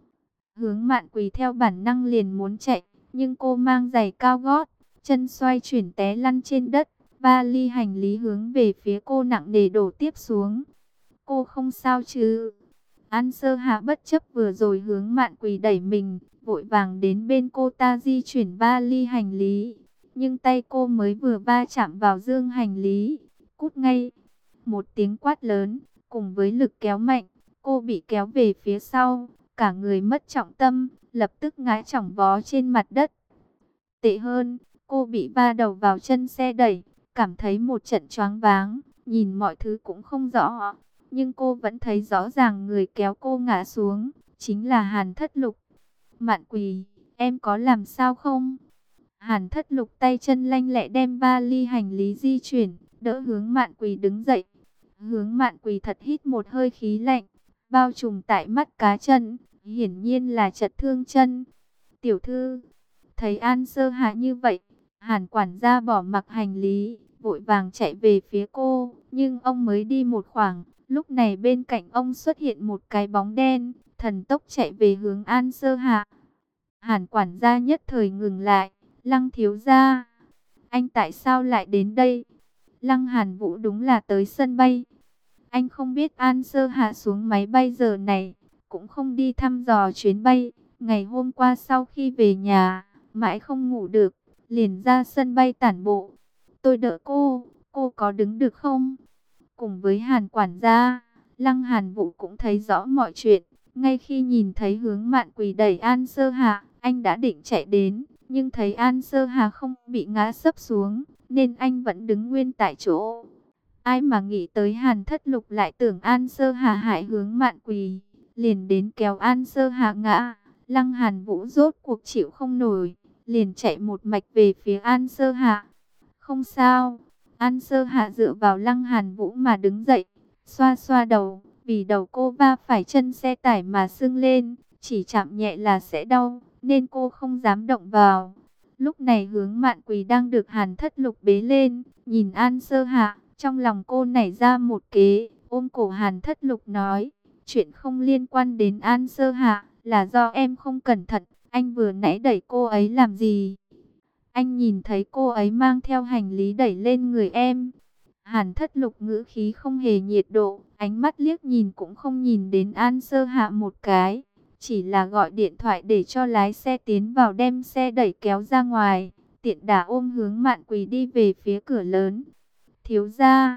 Hướng Mạn Quỳ theo bản năng liền muốn chạy, nhưng cô mang giày cao gót, chân xoay chuyển té lăn trên đất, vali hành lý hướng về phía cô nặng nề đổ tiếp xuống. Cô không sao chứ? An Sơ Hạ bất chấp vừa rồi Hướng Mạn Quỳ đẩy mình, vội vàng đến bên cô ta di chuyển vali hành lý. Nhưng tay cô mới vừa va chạm vào dương hành lý, cút ngay. Một tiếng quát lớn, cùng với lực kéo mạnh, cô bị kéo về phía sau, cả người mất trọng tâm, lập tức ngã chỏng vó trên mặt đất. Tệ hơn, cô bị va đầu vào chân xe đẩy, cảm thấy một trận choáng váng, nhìn mọi thứ cũng không rõ. Nhưng cô vẫn thấy rõ ràng người kéo cô ngã xuống, chính là Hàn Thất Lục. Mạn Quỳ, em có làm sao không? Hàn Thất Lục tay chân lanh lẹ đem vali hành lý di chuyển, đỡ Hướng Mạn Quỳ đứng dậy. Hướng Mạn Quỳ thật hít một hơi khí lạnh, bao trùm tại mắt cá chân, hiển nhiên là chật thương chân. Tiểu thư, thấy An Sơ Hạ như vậy, Hàn quản gia bỏ mặc hành lý, vội vàng chạy về phía cô. Nhưng ông mới đi một khoảng, lúc này bên cạnh ông xuất hiện một cái bóng đen, thần tốc chạy về hướng An Sơ Hạ. Hàn quản gia nhất thời ngừng lại, Lăng thiếu gia, anh tại sao lại đến đây? Lăng Hàn Vũ đúng là tới sân bay. Anh không biết An Sơ Hạ xuống máy bay giờ này, cũng không đi thăm dò chuyến bay. Ngày hôm qua sau khi về nhà, mãi không ngủ được, liền ra sân bay tản bộ. Tôi đỡ cô có đứng được không? Cùng với Hàn quản gia, Lăng Hàn Vũ cũng thấy rõ mọi chuyện. Ngay khi nhìn thấy Hướng Mạn Quỳ đẩy An Sơ Hạ, anh đã định chạy đến, nhưng thấy An Sơ Hà không bị ngã sấp xuống, nên anh vẫn đứng nguyên tại chỗ. Ai mà nghĩ tới Hàn Thất Lục lại tưởng An Sơ Hà hại Hướng Mạn Quỳ, liền đến kéo An Sơ Hà ngã. Lăng Hàn Vũ rốt cuộc chịu không nổi, liền chạy một mạch về phía An Sơ Hà. Không sao. An Sơ Hạ dựa vào Lăng Hàn Vũ mà đứng dậy, xoa xoa đầu, vì đầu cô va phải chân xe tải mà sưng lên, chỉ chạm nhẹ là sẽ đau, nên cô không dám động vào. Lúc này Hướng Mạn Quỳ đang được Hàn Thất Lục bế lên, nhìn An Sơ Hạ, trong lòng cô nảy ra một kế, ôm cổ Hàn Thất Lục nói, chuyện không liên quan đến An Sơ Hạ, là do em không cẩn thận, anh vừa nãy đẩy cô ấy làm gì? Anh nhìn thấy cô ấy mang theo hành lý đẩy lên người em. Hàn Thất Lục ngữ khí không hề nhiệt độ, ánh mắt liếc nhìn cũng không nhìn đến An Sơ Hạ một cái. Chỉ là gọi điện thoại để cho lái xe tiến vào đem xe đẩy kéo ra ngoài. Tiện đà ôm Hướng Mạn Quỳ đi về phía cửa lớn. Thiếu gia.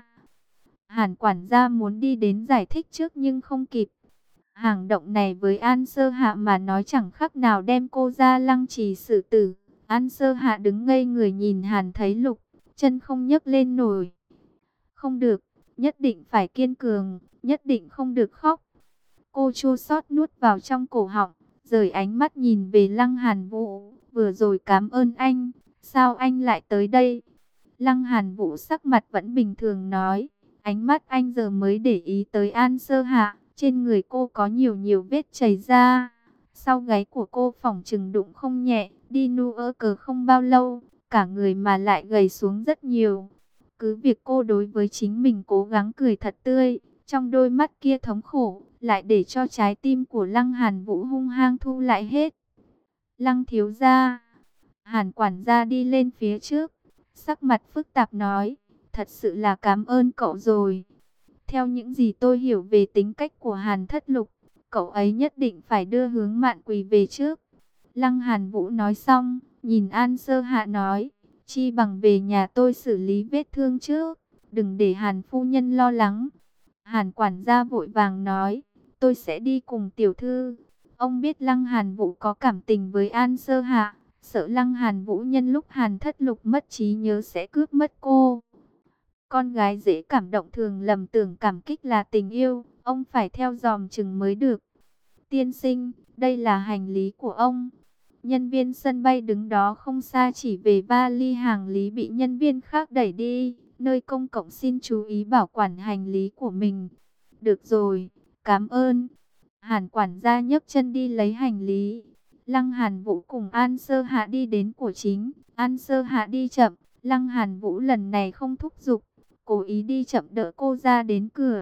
Hàn quản gia muốn đi đến giải thích trước nhưng không kịp. Hành động này với An Sơ Hạ mà nói chẳng khác nào đem cô ra lăng trì xử tử. An Sơ Hạ đứng ngây người nhìn Hàn Thấy Lục, chân không nhấc lên nổi. Không được, nhất định phải kiên cường, nhất định không được khóc. Cô chua xót nuốt vào trong cổ họng, rời ánh mắt nhìn về Lăng Hàn Vũ, vừa rồi cảm ơn anh, sao anh lại tới đây? Lăng Hàn Vũ sắc mặt vẫn bình thường nói, ánh mắt anh giờ mới để ý tới An Sơ Hạ, trên người cô có nhiều vết chảy ra. Sau gáy của cô phỏng chừng đụng không nhẹ, đi nu ơ cờ không bao lâu, cả người mà lại gầy xuống rất nhiều. Cứ việc cô đối với chính mình cố gắng cười thật tươi, trong đôi mắt kia thống khổ, lại để cho trái tim của Lăng Hàn Vũ hung hăng thu lại hết. Lăng thiếu gia, Hàn quản gia đi lên phía trước, sắc mặt phức tạp nói, thật sự là cảm ơn cậu rồi. Theo những gì tôi hiểu về tính cách của Hàn Thất Lục, cậu ấy nhất định phải đưa Hướng Mạn Quỳ về trước. Lăng Hàn Vũ nói xong, nhìn An Sơ Hạ nói, chi bằng về nhà tôi xử lý vết thương trước, đừng để Hàn phu nhân lo lắng. Hàn quản gia vội vàng nói, tôi sẽ đi cùng tiểu thư. Ông biết Lăng Hàn Vũ có cảm tình với An Sơ Hạ, sợ Lăng Hàn Vũ nhân lúc Hàn Thất Lục mất trí nhớ sẽ cướp mất cô. Con gái dễ cảm động thường lầm tưởng cảm kích là tình yêu, ông phải theo dòm chừng mới được. Tiên sinh, đây là hành lý của ông. Nhân viên sân bay đứng đó không xa chỉ về vali hành lý bị nhân viên khác đẩy đi. Nơi công cộng xin chú ý bảo quản hành lý của mình. Được rồi, cảm ơn. Hàn quản gia nhấc chân đi lấy hành lý. Lăng Hàn Vũ cùng An Sơ Hạ đi đến của chính. An Sơ Hạ đi chậm, Lăng Hàn Vũ lần này không thúc giục, cố ý đi chậm đỡ cô ra đến cửa.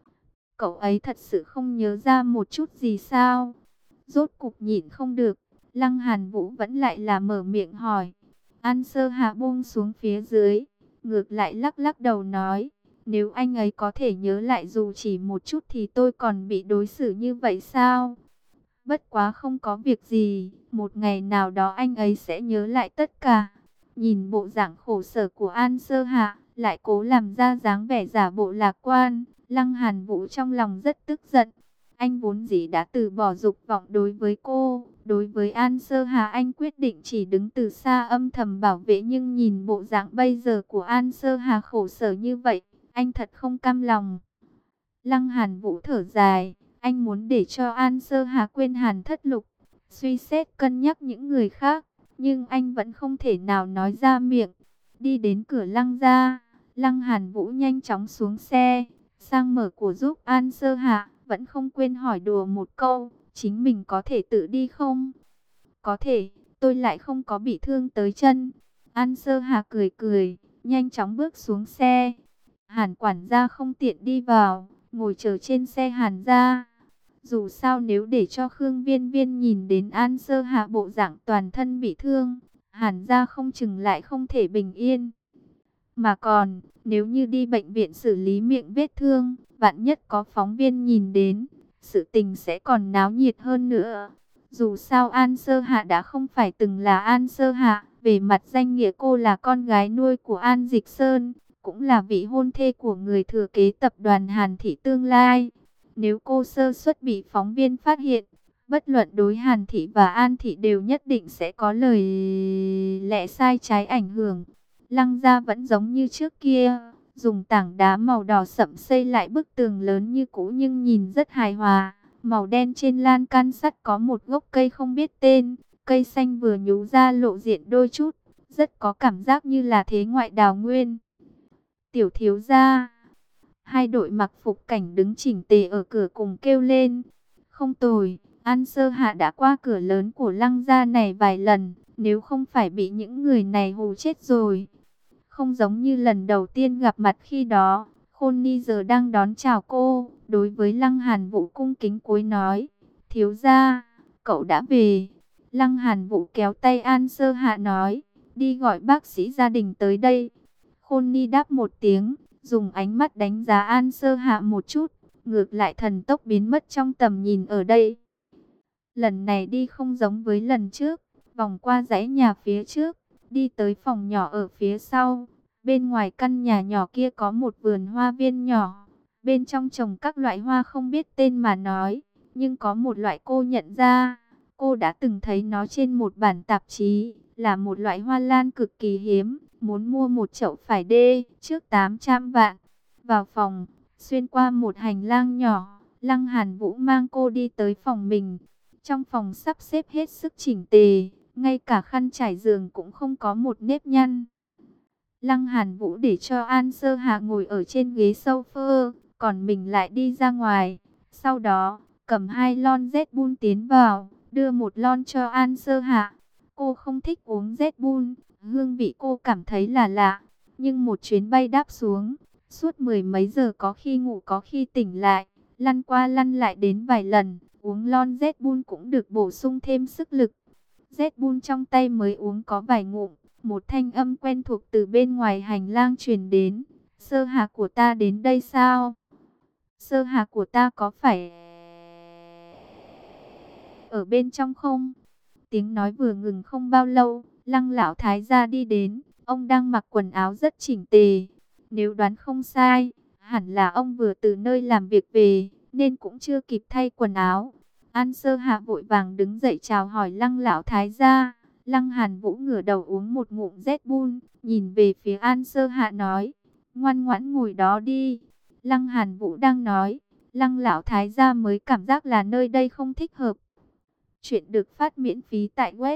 Cậu ấy thật sự không nhớ ra một chút gì sao? Rốt cục nhịn không được, Lăng Hàn Vũ vẫn lại là mở miệng hỏi. An Sơ Hạ buông xuống phía dưới, ngược lại lắc lắc đầu nói, nếu anh ấy có thể nhớ lại dù chỉ một chút thì tôi còn bị đối xử như vậy sao? Bất quá không có việc gì, một ngày nào đó anh ấy sẽ nhớ lại tất cả. Nhìn bộ dạng khổ sở của An Sơ Hạ, lại cố làm ra dáng vẻ giả bộ lạc quan, Lăng Hàn Vũ trong lòng rất tức giận. Anh vốn dĩ đã từ bỏ dục vọng đối với cô, đối với An Sơ Hà anh quyết định chỉ đứng từ xa âm thầm bảo vệ, nhưng nhìn bộ dạng bây giờ của An Sơ Hà khổ sở như vậy, anh thật không cam lòng. Lăng Hàn Vũ thở dài, anh muốn để cho An Sơ Hà quên Hàn Thất Lục, suy xét cân nhắc những người khác, nhưng anh vẫn không thể nào nói ra miệng. Đi đến cửa Lăng gia, Lăng Hàn Vũ nhanh chóng xuống xe, sang mở cửa giúp An Sơ Hà, vẫn không quên hỏi đùa một câu, chính mình có thể tự đi không? Có thể, tôi lại không có bị thương tới chân. An Sơ Hà cười cười, nhanh chóng bước xuống xe. Hàn quản gia không tiện đi vào, ngồi chờ trên xe Hàn gia. Dù sao nếu để cho Khương Viên Viên nhìn đến An Sơ Hà bộ dạng toàn thân bị thương, Hàn gia không chừng lại không thể bình yên. Mà còn, nếu như đi bệnh viện xử lý miệng vết thương, vạn nhất có phóng viên nhìn đến, sự tình sẽ còn náo nhiệt hơn nữa. Dù sao An Sơ Hạ đã không phải từng là An Sơ Hạ, Về mặt danh nghĩa cô là con gái nuôi của An Dịch Sơn, cũng là vị hôn thê của người thừa kế tập đoàn Hàn Thị tương lai. Nếu cô sơ suất bị phóng viên phát hiện, bất luận đối Hàn Thị và An Thị đều nhất định sẽ có lời lẽ sai trái ảnh hưởng. Lăng gia vẫn giống như trước kia, dùng tảng đá màu đỏ sẫm xây lại bức tường lớn như cũ nhưng nhìn rất hài hòa. Màu đen trên lan can sắt có một gốc cây không biết tên, cây xanh vừa nhú ra lộ diện đôi chút, rất có cảm giác như là thế ngoại đào nguyên. Tiểu thiếu gia, hai đội mặc phục cảnh đứng chỉnh tề ở cửa cùng kêu lên. Không tồi, An Sơ Hạ đã qua cửa lớn của Lăng gia này vài lần, nếu không phải bị những người này hù chết rồi. Không giống như lần đầu tiên gặp mặt khi đó, Khôn Ni giờ đang đón chào cô, đối với Lăng Hàn Vũ cung kính cúi nói, thiếu gia, cậu đã về. Lăng Hàn Vũ kéo tay An Sơ Hạ nói, đi gọi bác sĩ gia đình tới đây. Khôn Ni đáp một tiếng, dùng ánh mắt đánh giá An Sơ Hạ một chút, ngược lại thần tốc biến mất trong tầm nhìn ở đây. Lần này đi không giống với lần trước, vòng qua dãy nhà phía trước, đi tới phòng nhỏ ở phía sau. Bên ngoài căn nhà nhỏ kia có một vườn hoa viên nhỏ, bên trong trồng các loại hoa không biết tên mà nói, nhưng có một loại cô nhận ra, cô đã từng thấy nó trên một bản tạp chí, là một loại hoa lan cực kỳ hiếm, muốn mua một chậu phải đê trước 800 vạn. Vào phòng, xuyên qua một hành lang nhỏ, Lăng Hàn Vũ mang cô đi tới phòng mình. Trong phòng sắp xếp hết sức chỉnh tề, ngay cả khăn trải giường cũng không có một nếp nhăn. Lăng Hàn Vũ để cho An Sơ Hạ ngồi ở trên ghế sofa, còn mình lại đi ra ngoài. Sau đó, cầm 2 lon Red Bull tiến vào, đưa một lon cho An Sơ Hạ. Cô không thích uống Red Bull, hương vị cô cảm thấy là lạ. Nhưng một chuyến bay đáp xuống, suốt 10 mấy giờ có khi ngủ có khi tỉnh lại, lăn qua lăn lại đến vài lần, uống lon Red Bull cũng được bổ sung thêm sức lực. Red Bull trong tay mới uống có vài ngụm, một thanh âm quen thuộc từ bên ngoài hành lang truyền đến. Sơ Hạ của ta đến đây sao? Sơ Hạ của ta có phải ở bên trong không? Tiếng nói vừa ngừng không bao lâu, Lăng lão thái gia đi đến. Ông đang mặc quần áo rất chỉnh tề. Nếu đoán không sai, hẳn là ông vừa từ nơi làm việc về, nên cũng chưa kịp thay quần áo. An Sơ Hạ vội vàng đứng dậy chào hỏi Lăng lão thái gia. Lăng Hàn Vũ ngửa đầu uống một ngụm Red Bull, nhìn về phía An Sơ Hạ nói, ngoan ngoãn ngồi đó đi. Lăng Hàn Vũ đang nói, Lăng lão thái gia mới cảm giác là nơi đây không thích hợp. Chuyện được phát miễn phí tại web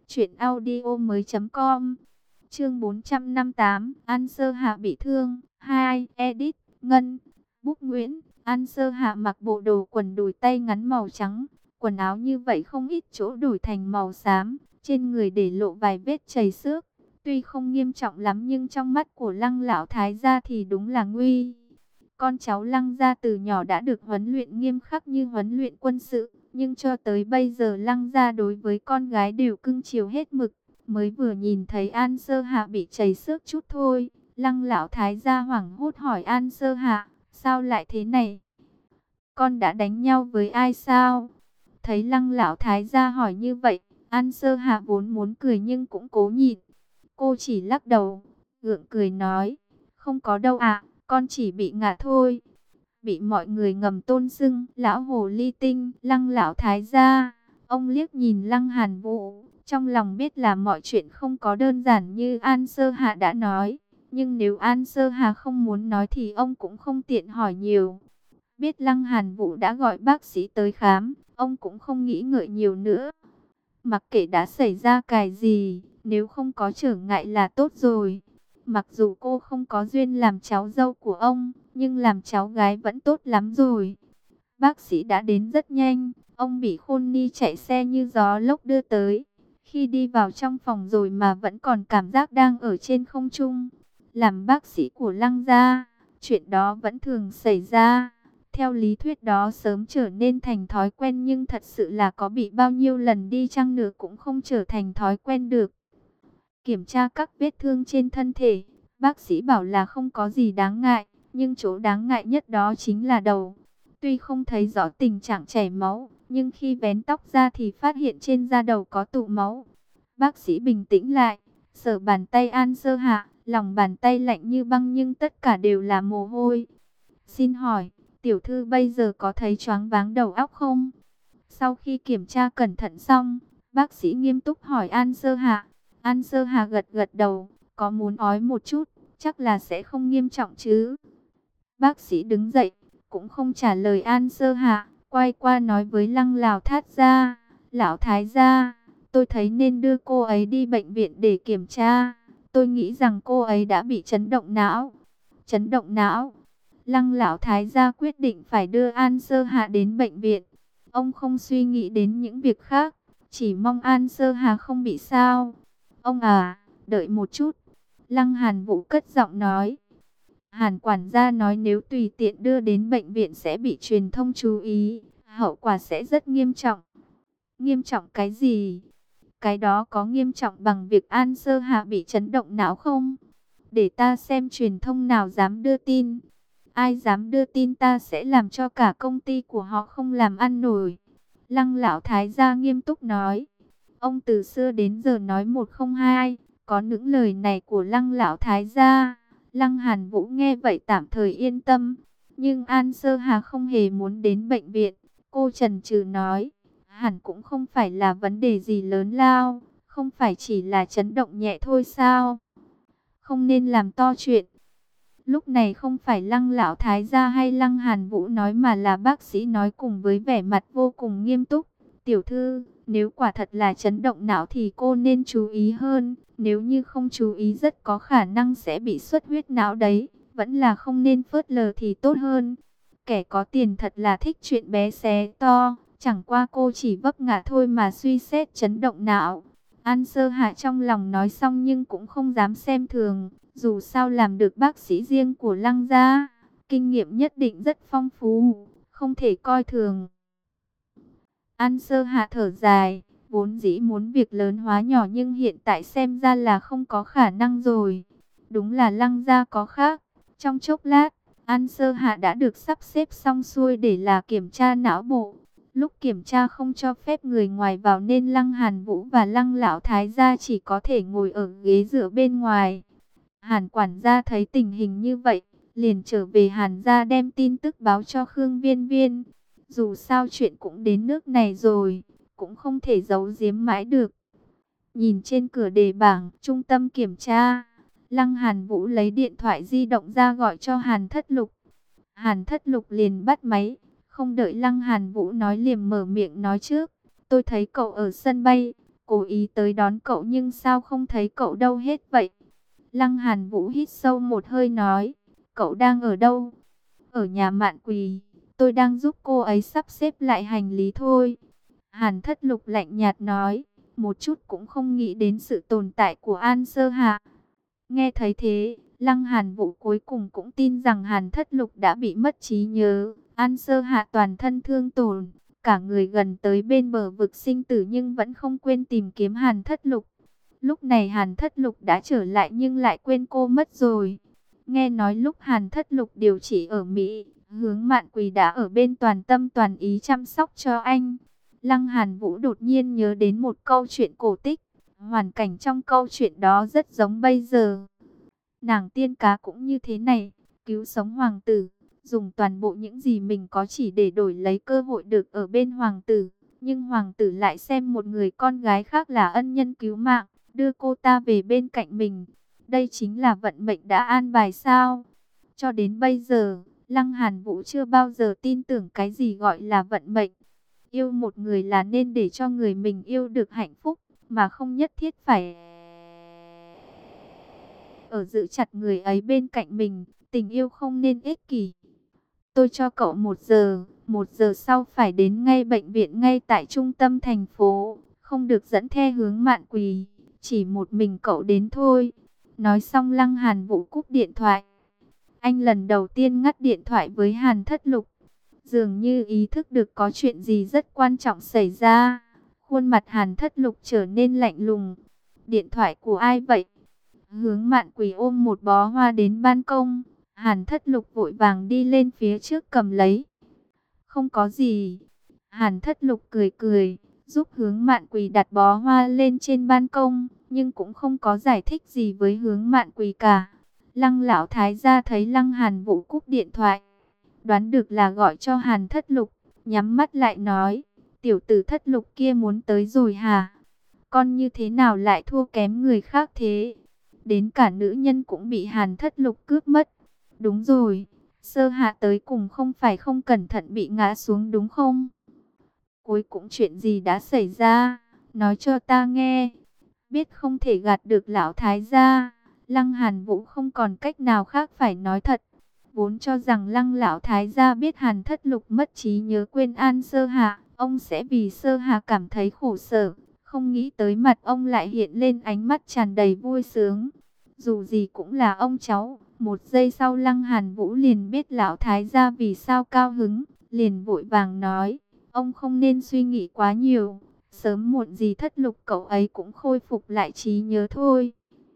truyệnaudiomoi.com. Chương 458, An Sơ Hạ bị thương. 2. Edit, Ngân, Bút Nguyễn. An Sơ Hạ mặc bộ đồ quần đùi tay ngắn màu trắng, quần áo như vậy không ít chỗ đổi thành màu xám, trên người để lộ vài vết chảy xước. Tuy không nghiêm trọng lắm nhưng trong mắt của Lăng lão thái gia thì đúng là nguy. Con cháu Lăng gia từ nhỏ đã được huấn luyện nghiêm khắc như huấn luyện quân sự, nhưng cho tới bây giờ Lăng gia đối với con gái đều cưng chiều hết mực. Mới vừa nhìn thấy An Sơ Hạ bị chảy xước chút thôi, Lăng lão thái gia hoảng hốt hỏi An Sơ Hạ, sao lại thế này? Con đã đánh nhau với ai sao? Thấy Lăng lão thái gia hỏi như vậy, An Sơ Hạ vốn muốn cười nhưng cũng cố nhịn. Cô chỉ lắc đầu, gượng cười nói, không có đâu ạ, con chỉ bị ngã thôi. Bị mọi người ngầm tôn xưng lão hồ ly tinh. Lăng lão thái gia, ông liếc nhìn Lăng Hàn Vũ, trong lòng biết là mọi chuyện không có đơn giản như An Sơ Hạ đã nói, nhưng nếu An Sơ Hạ không muốn nói thì ông cũng không tiện hỏi nhiều. Biết Lăng Hàn Vũ đã gọi bác sĩ tới khám, ông cũng không nghĩ ngợi nhiều nữa. Mặc kệ đã xảy ra cái gì, nếu không có trở ngại là tốt rồi. Mặc dù cô không có duyên làm cháu dâu của ông, nhưng làm cháu gái vẫn tốt lắm rồi. Bác sĩ đã đến rất nhanh, ông bị Khôn Ni chạy xe như gió lốc đưa tới. Khi đi vào trong phòng rồi mà vẫn còn cảm giác đang ở trên không trung. Làm bác sĩ của Lăng gia, chuyện đó vẫn thường xảy ra. Theo lý thuyết đó sớm trở nên thành thói quen, nhưng thật sự là có bị bao nhiêu lần đi chăng nữa cũng không trở thành thói quen được. Kiểm tra các vết thương trên thân thể, bác sĩ bảo là không có gì đáng ngại, nhưng chỗ đáng ngại nhất đó chính là đầu. Tuy không thấy rõ tình trạng chảy máu, nhưng khi vén tóc ra thì phát hiện trên da đầu có tụ máu. Bác sĩ bình tĩnh lại, Sờ bàn tay An Sơ Hạ, lòng bàn tay lạnh như băng nhưng tất cả đều là mồ hôi. Xin hỏi, tiểu thư bây giờ có thấy choáng váng đầu óc không? Sau khi kiểm tra cẩn thận xong, bác sĩ nghiêm túc hỏi An Sơ Hạ. An Sơ Hạ gật gật đầu, có muốn ói một chút, chắc là sẽ không nghiêm trọng chứ. Bác sĩ đứng dậy, cũng không trả lời An Sơ Hạ, quay qua nói với Lăng Lào Thát gia, Lão Thái gia, tôi thấy nên đưa cô ấy đi bệnh viện để kiểm tra. Tôi nghĩ rằng cô ấy đã bị chấn động não. Chấn động não. Lăng Lão Thái gia quyết định phải đưa An Sơ Hạ đến bệnh viện. Ông không suy nghĩ đến những việc khác, chỉ mong An Sơ Hà không bị sao. Ông à, đợi một chút. Lăng Hàn Vũ cất giọng nói. Hàn quản gia nói nếu tùy tiện đưa đến bệnh viện sẽ bị truyền thông chú ý, hậu quả sẽ rất nghiêm trọng. Nghiêm trọng cái gì? Cái đó có nghiêm trọng bằng việc An Sơ Hà bị chấn động não không? Để ta xem truyền thông nào dám đưa tin. Ai dám đưa tin ta sẽ làm cho cả công ty của họ không làm ăn nổi. Lăng Lão Thái gia nghiêm túc nói. Ông từ xưa đến giờ nói một không hai. Có những lời này của Lăng Lão Thái gia, Lăng Hàn Vũ nghe vậy tạm thời yên tâm. Nhưng An Sơ Hà không hề muốn đến bệnh viện. Cô chần chừ nói. Hẳn cũng không phải là vấn đề gì lớn lao. Không phải chỉ là chấn động nhẹ thôi sao? Không nên làm to chuyện. Lúc này không phải Lăng Lão Thái gia hay Lăng Hàn Vũ nói mà là bác sĩ nói cùng với vẻ mặt vô cùng nghiêm túc. Tiểu thư, nếu quả thật là chấn động não thì cô nên chú ý hơn. Nếu như không chú ý rất có khả năng sẽ bị xuất huyết não đấy. Vẫn là không nên phớt lờ thì tốt hơn. Kẻ có tiền thật là thích chuyện bé xé to. Chẳng qua cô chỉ vấp ngã thôi mà suy xét chấn động não. An Sơ Hạ trong lòng nói xong nhưng cũng không dám xem thường. Dù sao làm được bác sĩ riêng của Lăng gia, kinh nghiệm nhất định rất phong phú, không thể coi thường. An Sơ Hạ thở dài, vốn dĩ muốn việc lớn hóa nhỏ nhưng hiện tại xem ra là không có khả năng rồi. Đúng là Lăng gia có khác. Trong chốc lát, An Sơ Hạ đã được sắp xếp xong xuôi để là kiểm tra não bộ. Lúc kiểm tra không cho phép người ngoài vào nên Lăng Hàn Vũ và Lăng Lão Thái gia chỉ có thể ngồi ở ghế dựa bên ngoài. Hàn quản gia thấy tình hình như vậy, liền trở về Hàn gia đem tin tức báo cho Khương Viên Viên. Dù sao chuyện cũng đến nước này rồi, cũng không thể giấu giếm mãi được. Nhìn trên cửa đề bảng, trung tâm kiểm tra, Lăng Hàn Vũ lấy điện thoại di động ra gọi cho Hàn Thất Lục. Hàn Thất Lục liền bắt máy, không đợi Lăng Hàn Vũ nói liền mở miệng nói trước. Tôi thấy cậu ở sân bay, cố ý tới đón cậu nhưng sao không thấy cậu đâu hết vậy? Lăng Hàn Vũ hít sâu một hơi nói, cậu đang ở đâu? Ở nhà Mạn Quỳ, tôi đang giúp cô ấy sắp xếp lại hành lý thôi. Hàn Thất Lục lạnh nhạt nói, một chút cũng không nghĩ đến sự tồn tại của An Sơ Hạ. Nghe thấy thế, Lăng Hàn Vũ cuối cùng cũng tin rằng Hàn Thất Lục đã bị mất trí nhớ. An Sơ Hạ toàn thân thương tổn, cả người gần tới bên bờ vực sinh tử nhưng vẫn không quên tìm kiếm Hàn Thất Lục. Lúc này Hàn Thất Lục đã trở lại nhưng lại quên cô mất rồi. Nghe nói lúc Hàn Thất Lục điều trị ở Mỹ, Hướng Mạn Quỳ đã ở bên toàn tâm toàn ý chăm sóc cho anh. Lăng Hàn Vũ đột nhiên nhớ đến một câu chuyện cổ tích. Hoàn cảnh trong câu chuyện đó rất giống bây giờ. Nàng tiên cá cũng như thế này, cứu sống hoàng tử, dùng toàn bộ những gì mình có chỉ để đổi lấy cơ hội được ở bên hoàng tử. Nhưng hoàng tử lại xem một người con gái khác là ân nhân cứu mạng, đưa cô ta về bên cạnh mình. Đây chính là vận mệnh đã an bài sao? Cho đến bây giờ, Lăng Hàn Vũ chưa bao giờ tin tưởng cái gì gọi là vận mệnh. Yêu một người là nên để cho người mình yêu được hạnh phúc, mà không nhất thiết phải ở giữ chặt người ấy bên cạnh mình. Tình yêu không nên ích kỷ. Tôi cho cậu 1 giờ sau phải đến ngay bệnh viện ngay tại trung tâm thành phố, không được dẫn theo Hướng Mạn Quỳ, chỉ một mình cậu đến thôi. Nói xong Lăng Hàn Vũ cúp điện thoại. Anh lần đầu tiên ngắt điện thoại với Hàn Thất Lục, dường như ý thức được có chuyện gì rất quan trọng xảy ra. Khuôn mặt Hàn Thất Lục trở nên lạnh lùng. Điện thoại của ai vậy? Hướng Mạn Quỳ ôm một bó hoa đến ban công. Hàn Thất Lục vội vàng đi lên phía trước cầm lấy. Không có gì. Hàn Thất Lục cười cười, giúp Hướng Mạn Quỳ đặt bó hoa lên trên ban công, nhưng cũng không có giải thích gì với Hướng Mạn Quỳ cả. Lăng lão thái gia thấy Lăng Hàn Vũ cúp điện thoại, đoán được là gọi cho Hàn Thất Lục, nhắm mắt lại nói, tiểu tử Thất Lục kia muốn tới rồi hả? Con như thế nào lại thua kém người khác thế? Đến cả nữ nhân cũng bị Hàn Thất Lục cướp mất. Đúng rồi, Sơ Hạ tới cùng không phải không cẩn thận bị ngã xuống đúng không? Cuối cùng chuyện gì đã xảy ra? Nói cho ta nghe. Biết không thể gạt được lão thái gia, Lăng Hàn Vũ không còn cách nào khác phải nói thật. Vốn cho rằng Lăng lão thái gia biết Hàn Thất Lục mất trí nhớ quên an Sơ Hạ, ông sẽ vì Sơ Hạ cảm thấy khổ sở. Không nghĩ tới mặt ông lại hiện lên ánh mắt tràn đầy vui sướng. Dù gì cũng là ông cháu. Một giây sau Lăng Hàn Vũ liền biết lão thái gia vì sao cao hứng, liền vội vàng nói, ông không nên suy nghĩ quá nhiều. Sớm muộn gì Thất Lục cậu ấy cũng khôi phục lại trí nhớ thôi.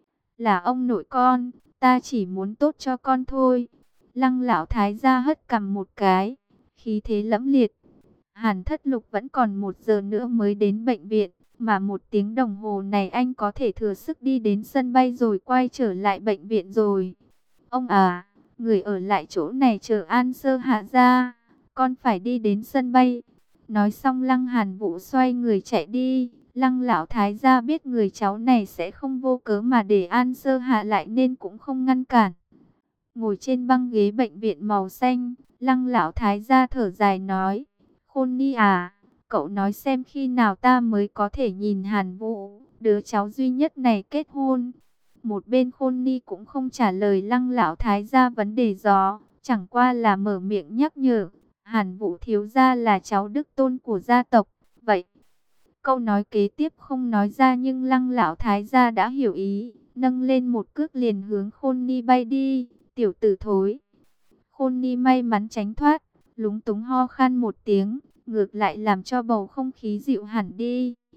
Là ông nội con, ta chỉ muốn tốt cho con thôi. Lăng lão thái gia hất cằm một cái, khí thế lẫm liệt. Hàn Thất Lục vẫn còn 1 giờ nữa mới đến bệnh viện, mà 1 tiếng đồng hồ này anh có thể thừa sức đi đến sân bay rồi quay trở lại bệnh viện rồi. Ông à, người ở lại chỗ này chờ An Sơ Hạ ra, con phải đi đến sân bay. Nói xong Lăng Hàn Vũ xoay người chạy đi. Lăng lão thái gia biết người cháu này sẽ không vô cớ mà để An Sơ Hạ lại nên cũng không ngăn cản. Ngồi trên băng ghế bệnh viện màu xanh, Lăng lão thái gia thở dài nói, Khôn Ni à, cậu nói xem khi nào ta mới có thể nhìn Hàn Vũ, đứa cháu duy nhất này kết hôn. Một bên Khôn Ni cũng không trả lời Lăng lão thái gia vấn đề đó, chẳng qua là mở miệng nhắc nhở, Hàn Vũ thiếu gia là cháu đích tôn của gia tộc. Vậy, câu nói kế tiếp không nói ra nhưng Lăng lão thái gia đã hiểu ý, nâng lên một cước liền hướng Khôn Ni bay đi. Tiểu tử thối. Khôn Ni may mắn tránh thoát, lúng túng ho khan 1 tiếng, ngược lại làm cho bầu không khí dịu hẳn đi.